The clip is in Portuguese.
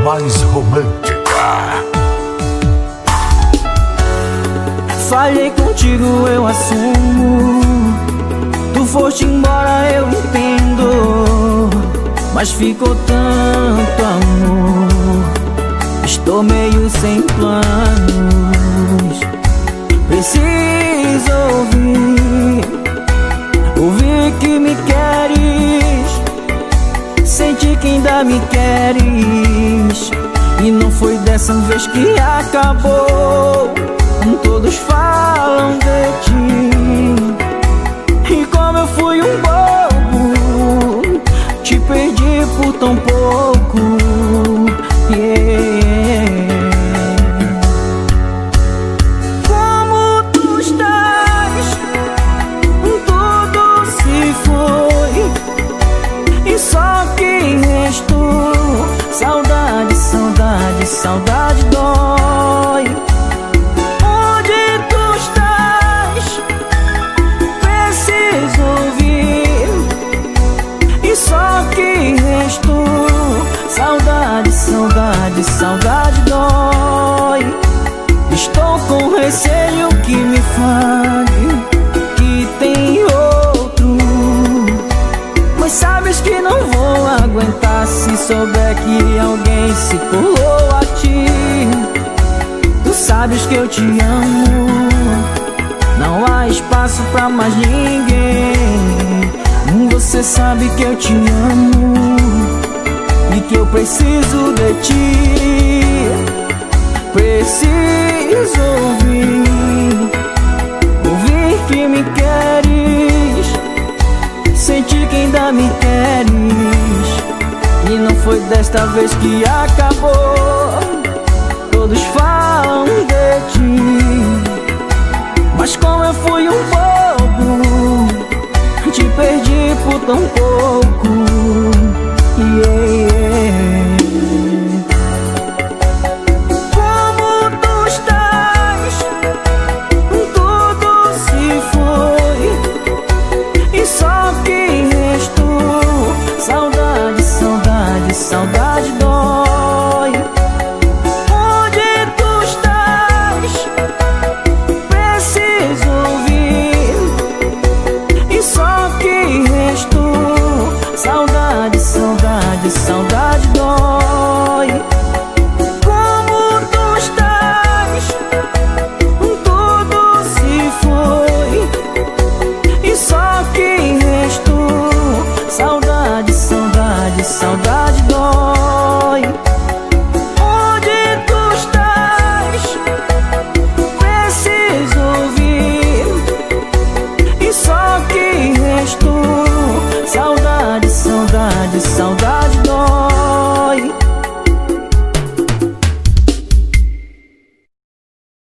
mais romântica. Falhei contigo, eu assumo. Tu foste embora, eu entendo, mas ficou tanto amor. Estou meio sem planos. Preciso ouvir que me queres, sentir que ainda me queres. E não foi dessa vez que acabou. Todos falam de ti, e como eu fui um bobo, te perdi por tão pouco. Como tu estás? Tudo se foi e só que restou saudade, saudade, saudade dói. Saudade, saudade, saudade dói. Estou com receio que me fale que tem outro, mas sabes que não vou aguentar se souber que alguém se colou a ti. Tu sabes que eu te amo, não há espaço pra mais ninguém. Você sabe que eu te amo e que eu preciso de ti. Preciso ouvir que me queres, sentir que ainda me queres. E não foi desta vez que acabou. Todos falam de ti, mas como eu fui um bobo, te perdi por tão pouco. Como tu estás? Tudo se foi e só que restou saudade, saudade, saudade dói. Onde tu estás? Preciso ouvir e só que restou saudade, saudade, saudade dói. Como tu estás? Tudo se foi e só que restou saudade, saudade, saudade dói. Onde tu estás? Preciso ouvir e só que restou saudade, saudade, saudade dói.